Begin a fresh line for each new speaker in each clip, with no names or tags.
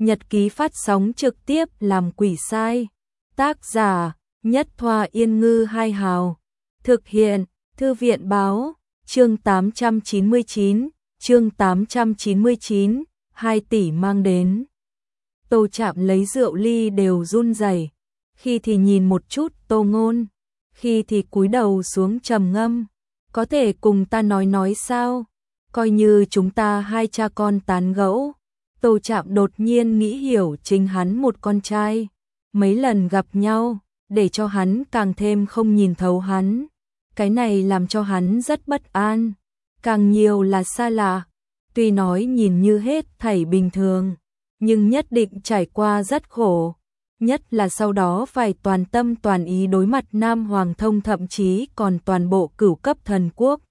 Nhật ký phát sóng trực tiếp làm quỷ sai. Tác giả Nhất Thoa Yên Ngư Hai Hào. Thực hiện Thư viện Báo. Chương 899, 2 tỷ mang đến. Tô Trạm lấy rượu ly đều run rẩy, khi thì nhìn một chút Tô Ngôn, khi thì cúi đầu xuống trầm ngâm. Có thể cùng ta nói sao? Coi như chúng ta hai cha con tán gẫu. Tô Trạm đột nhiên nghĩ hiểu chính hắn một con trai, mấy lần gặp nhau, để cho hắn càng thêm không nhìn thấu hắn. Cái này làm cho hắn rất bất an, càng nhiều là xa lạ. Tuy nói nhìn như hết thảy bình thường, nhưng nhất định trải qua rất khổ. Nhất là sau đó phải toàn tâm toàn ý đối mặt Nam Hoàng Thông, thậm chí còn toàn bộ cửu cấp thần quốc.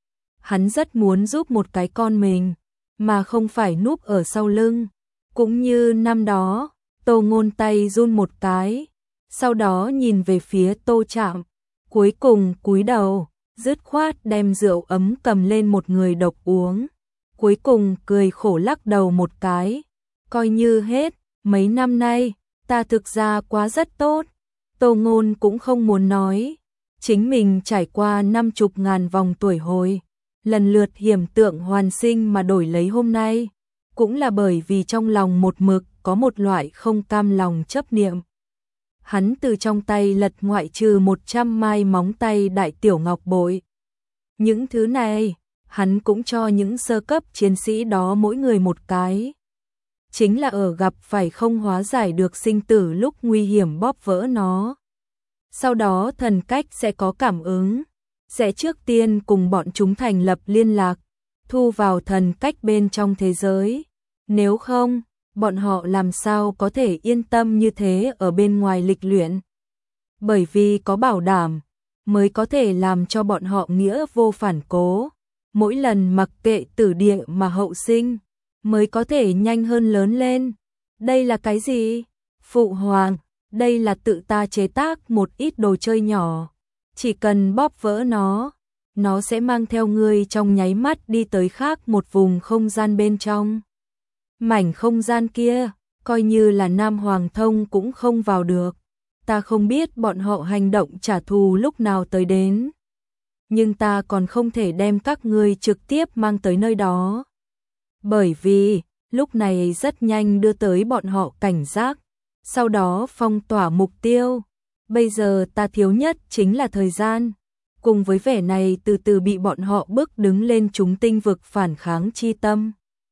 Hắn rất muốn giúp một cái con mình, mà không phải núp ở sau lưng. Cũng như năm đó, Tô Ngôn tay run một cái, sau đó nhìn về phía Tô Trạm, cuối cùng cúi đầu, dứt khoát đem rượu ấm cầm lên một người độc uống. Cuối cùng cười khổ lắc đầu một cái, coi như hết, mấy năm nay, ta thực ra quá rất tốt. Tô Ngôn cũng không muốn nói, chính mình trải qua 50.000 vòng tuổi hồi, lần lượt hiểm tượng hoàn sinh mà đổi lấy hôm nay, cũng là bởi vì trong lòng một mực có một loại không cam lòng chấp niệm. Hắn từ trong tay lật ngoại trừ 100 mai móng tay đại tiểu ngọc bội. Những thứ này, hắn cũng cho những sơ cấp chiến sĩ đó mỗi người một cái. Chính là ở gặp phải không hóa giải được sinh tử lúc nguy hiểm bóp vỡ nó. Sau đó thần cách sẽ có cảm ứng, sẽ trước tiên cùng bọn chúng thành lập liên lạc, thu vào thần cách bên trong thế giới. Nếu không, bọn họ làm sao có thể yên tâm như thế ở bên ngoài lịch luyện. Bởi vì có bảo đảm, mới có thể làm cho bọn họ nghĩa vô phản cố. Mỗi lần mặc kệ tử địa mà hậu sinh, mới có thể nhanh hơn lớn lên. Đây là cái gì? Phụ hoàng, đây là tự ta chế tác một ít đồ chơi nhỏ. Chỉ cần bóp vỡ nó sẽ mang theo ngươi trong nháy mắt đi tới khác một vùng không gian bên trong. Mảnh không gian kia, coi như là Nam Hoàng Thông cũng không vào được. Ta không biết bọn họ hành động trả thù lúc nào tới đến. Nhưng ta còn không thể đem các ngươi trực tiếp mang tới nơi đó. Bởi vì, lúc này rất nhanh đưa tới bọn họ cảnh giác, sau đó phong tỏa mục tiêu. Bây giờ ta thiếu nhất chính là thời gian. Cùng với vẻ này từ từ bị bọn họ bước đứng lên chúng tinh vực phản kháng chi tâm.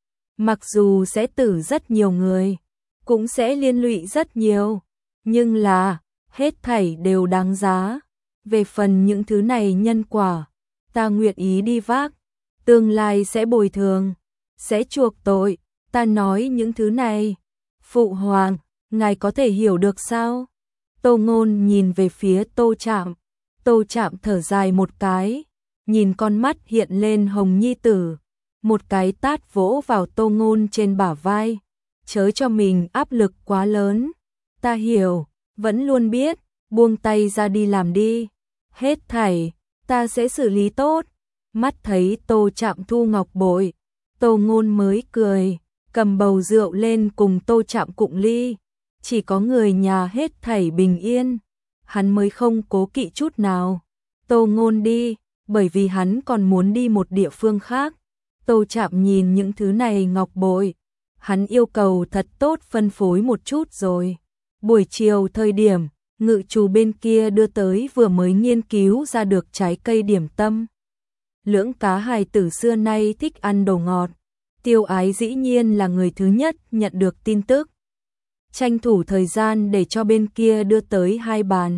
Mặc dù sẽ tử rất nhiều người, cũng sẽ liên lụy rất nhiều, nhưng là, hết thảy đều đáng giá. Về phần những thứ này nhân quả, ta nguyện ý đi vác, tương lai sẽ bồi thường, sẽ chuộc tội, ta nói những thứ này. Phụ hoàng, ngài có thể hiểu được sao? Tô Ngôn nhìn về phía Tô Trạm, Tô Trạm thở dài một cái, nhìn con mắt hiện lên hồng nhi tử, một cái tát vỗ vào Tô Ngôn trên bả vai, chớ cho mình áp lực quá lớn. Ta hiểu, vẫn luôn biết, buông tay ra đi làm đi, hết thảy, ta sẽ xử lý tốt. Mắt thấy Tô Trạm thu ngọc bội, Tô Ngôn mới cười, cầm bầu rượu lên cùng Tô Trạm cụng ly. Chỉ có người nhà hết thảy bình yên, hắn mới không cố kỵ chút nào. Tô Ngôn đi, bởi vì hắn còn muốn đi một địa phương khác. Tô Trạm nhìn những thứ này ngọc bội, hắn yêu cầu thật tốt phân phối một chút rồi. Buổi chiều thời điểm, ngự trù bên kia đưa tới vừa mới nghiên cứu ra được trái cây điểm tâm. Lưỡng cá hài tử xưa nay thích ăn đồ ngọt, Tiêu Ái dĩ nhiên là người thứ nhất nhận được tin tức. Tranh thủ thời gian để cho bên kia đưa tới 2 bàn.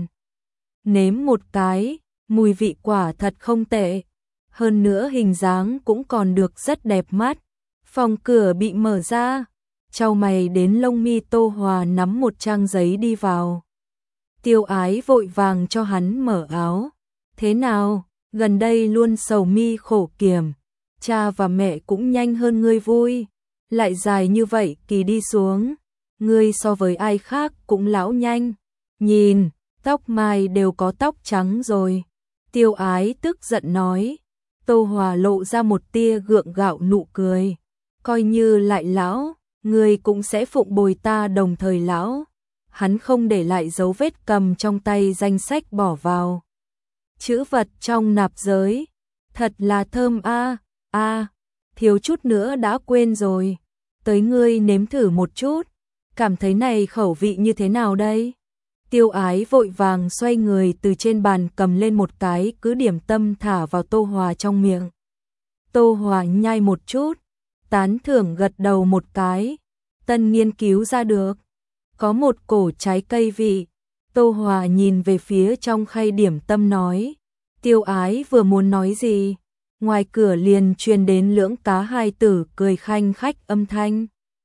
Nếm một cái, mùi vị quả thật không tệ. Hơn nữa hình dáng cũng còn được rất đẹp mắt. Phòng cửa bị mở ra, chau mày đến lông mi Tô Hòa nắm một trang giấy đi vào. Tiêu Ái vội vàng cho hắn mở áo. Thế nào, gần đây luôn sầu mi khổ kiểm, cha và mẹ cũng nhanh hơn ngươi vui. Lại dài như vậy kỳ đi xuống, ngươi so với ai khác cũng lão nhanh. Nhìn, tóc mai đều có tóc trắng rồi. Tiêu Ái tức giận nói. Tô Hòa lộ ra một tia gượng gạo nụ cười. Coi như lại lão, ngươi cũng sẽ phụng bồi ta đồng thời lão. Hắn không để lại dấu vết, cầm trong tay danh sách bỏ vào chữ vật trong nạp giới. Thật là thơm a, thiếu chút nữa đã quên rồi. Tới ngươi nếm thử một chút, cảm thấy này khẩu vị như thế nào đây? Tiêu Ái vội vàng xoay người từ trên bàn cầm lên một cái cứ điểm tâm thả vào Tô Hòa trong miệng. Tô Hòa nhai một chút, tán thưởng gật đầu một cái. Tân nghiên cứu ra được, có một cổ trái cây vị. Tô Hòa nhìn về phía trong khay điểm tâm nói. Tiêu Ái vừa muốn nói gì, ngoài cửa liền truyền đến Lưỡng Cá hai tử cười khanh khách âm thanh.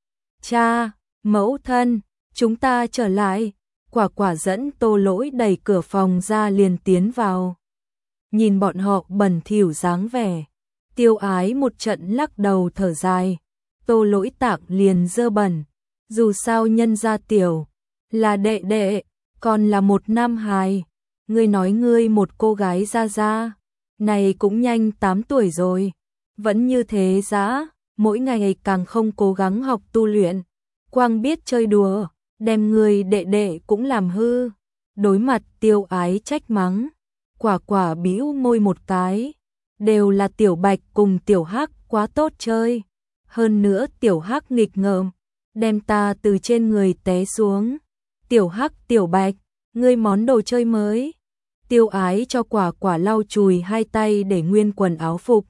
Cha, mẫu thân, chúng ta trở lại. Quả Quả dẫn Tô Lỗi đẩy cửa phòng ra liền tiến vào. Nhìn bọn họ bẩn thỉu dáng vẻ, Tiêu Ái một trận lắc đầu thở dài. Tô Lỗi tạc liền dơ bẩn, dù sao nhân gia tiểu là đệ đệ, còn là một nam hài. Ngươi nói ngươi một cô gái ra ra, này cũng nhanh 8 tuổi rồi, vẫn như thế dã, mỗi ngày càng không cố gắng học tu luyện, quang biết chơi đùa, đem ngươi đệ đệ cũng làm hư. Đối mặt Tiêu Ái trách mắng, Quả Quả bĩu môi một cái, đều là Tiểu Bạch cùng Tiểu Hắc quá tốt chơi, hơn nữa Tiểu Hắc nghịch ngợm, đem ta từ trên người té xuống. Tiểu Hắc, Tiểu Bạch, ngươi món đồ chơi mới. Tiêu Ái cho Quả Quả lau chùi hai tay để nguyên quần áo phục.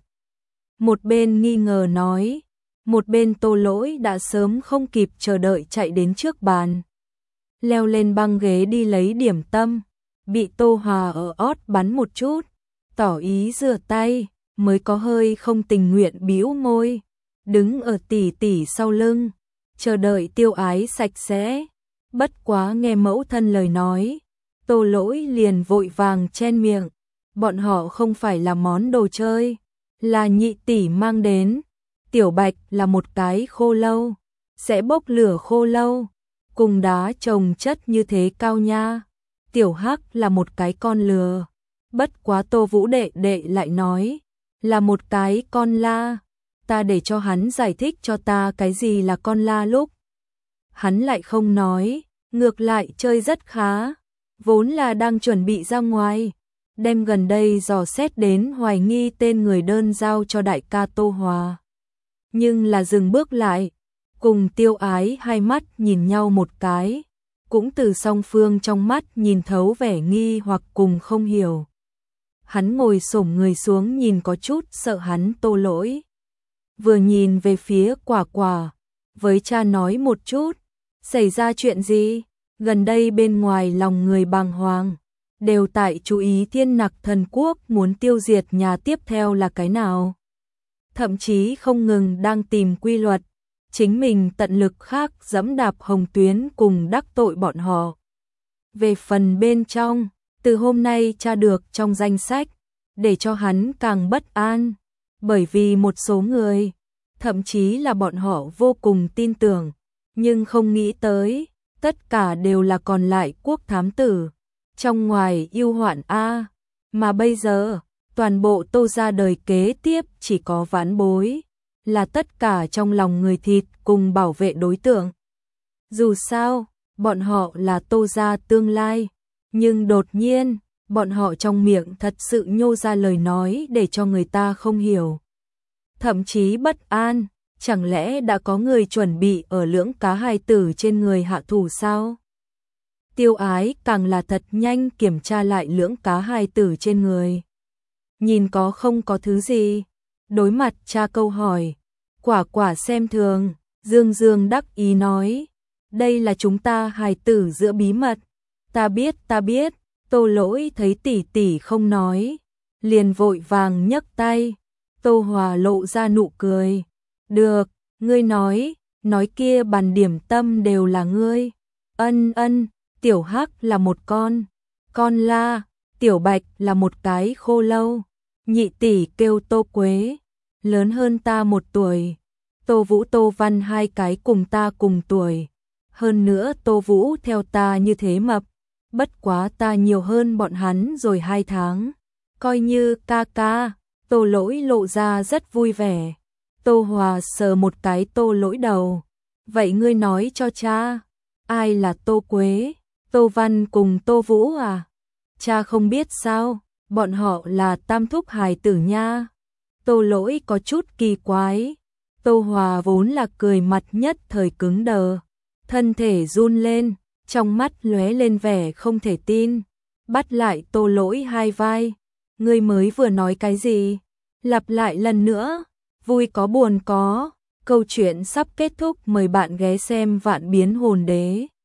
Một bên nghi ngờ nói, một bên Tô Lỗi đã sớm không kịp chờ đợi chạy đến trước bàn. Leo lên băng ghế đi lấy điểm tâm, bị Tô Hòa ở ót bắn một chút, tỏ ý rửa tay, mới có hơi không tình nguyện bĩu môi, đứng ở tỷ tỷ sau lưng, chờ đợi Tiêu Ái sạch sẽ. Bất quá nghe mẫu thân lời nói, Tô Lỗi liền vội vàng chen miệng, bọn họ không phải là món đồ chơi, là nhị tỷ mang đến. Tiểu Bạch là một cái khô lâu, sẽ bốc lửa khô lâu, cùng đá trồng chất như thế cao nha. Tiểu Hắc là một cái con lừa, bất quá Tô Vũ đệ đệ lại nói, là một cái con la. Ta để cho hắn giải thích cho ta cái gì là con la lúc. Hắn lại không nói, ngược lại chơi rất khá, vốn là đang chuẩn bị ra ngoài, đem gần đây dò xét đến hoài nghi tên người đơn giao cho đại ca Tô Hòa. Nhưng là dừng bước lại, cùng Tiêu Ái hai mắt nhìn nhau một cái, cũng từ song phương trong mắt nhìn thấu vẻ nghi hoặc cùng không hiểu. Hắn ngồi xổm người xuống nhìn có chút sợ hắn Tô Lỗi. Vừa nhìn về phía Quả Quả, với cha nói một chút, xảy ra chuyện gì? Gần đây bên ngoài lòng người bàng hoàng, đều tại chú ý Thiên Nặc Thần Quốc muốn tiêu diệt nhà tiếp theo là cái nào. Thậm chí không ngừng đang tìm quy luật, chính mình tận lực khác dẫm đạp hồng tuyến cùng đắc tội bọn họ. Về phần bên trong, từ hôm nay tra được trong danh sách, để cho hắn càng bất an, bởi vì một số người, thậm chí là bọn họ vô cùng tin tưởng, nhưng không nghĩ tới, tất cả đều là còn lại quốc thám tử, trong ngoài yêu hoạn a, mà bây giờ, toàn bộ Tô gia đời kế tiếp chỉ có Vãn Bối, là tất cả trong lòng người thịt cùng bảo vệ đối tượng. Dù sao, bọn họ là Tô gia tương lai, nhưng đột nhiên, bọn họ trong miệng thật sự nhô ra lời nói để cho người ta không hiểu. Thậm chí bất an, chẳng lẽ đã có người chuẩn bị ở Lưỡng Cá hai tử trên người hạ thủ sao? Tiêu Ái càng là thật nhanh kiểm tra lại Lưỡng Cá hai tử trên người. Nhìn có không có thứ gì, đối mặt cha câu hỏi, Quả Quả xem thường, dương dương đắc ý nói, đây là chúng ta hài tử giữa bí mật, ta biết, Tô Lỗi thấy tỷ tỷ không nói, liền vội vàng nhấc tay, Tô Hòa lộ ra nụ cười, được, ngươi nói kia bàn điểm tâm đều là ngươi, ân, Tiểu Hắc là một con la, Tiểu Bạch là một cái khô lâu, nhị tỷ kêu Tô Quế, lớn hơn ta 1 tuổi, Tô Vũ Tô Văn hai cái cùng ta cùng tuổi, hơn nữa Tô Vũ theo ta như thế mập, bất quá ta nhiều hơn bọn hắn rồi 2 tháng, coi như ca ca. Tô Lỗi lộ ra rất vui vẻ. Tô Hòa sờ một cái Tô Lỗi đầu, Vậy ngươi nói cho cha, ai là Tô Quế, Tô Văn cùng Tô Vũ à? Cha không biết sao, bọn họ là tam thúc hài tử nha. Tô Lỗi có chút kỳ quái. Tô Hòa vốn là cười mặt nhất thời cứng đờ, thân thể run lên, trong mắt lóe lên vẻ không thể tin, bắt lại Tô Lỗi hai vai. Ngươi mới vừa nói cái gì? Lặp lại lần nữa, vui có buồn có. Câu chuyện sắp kết thúc, mời bạn ghé xem Vạn Biến Hồn Đế.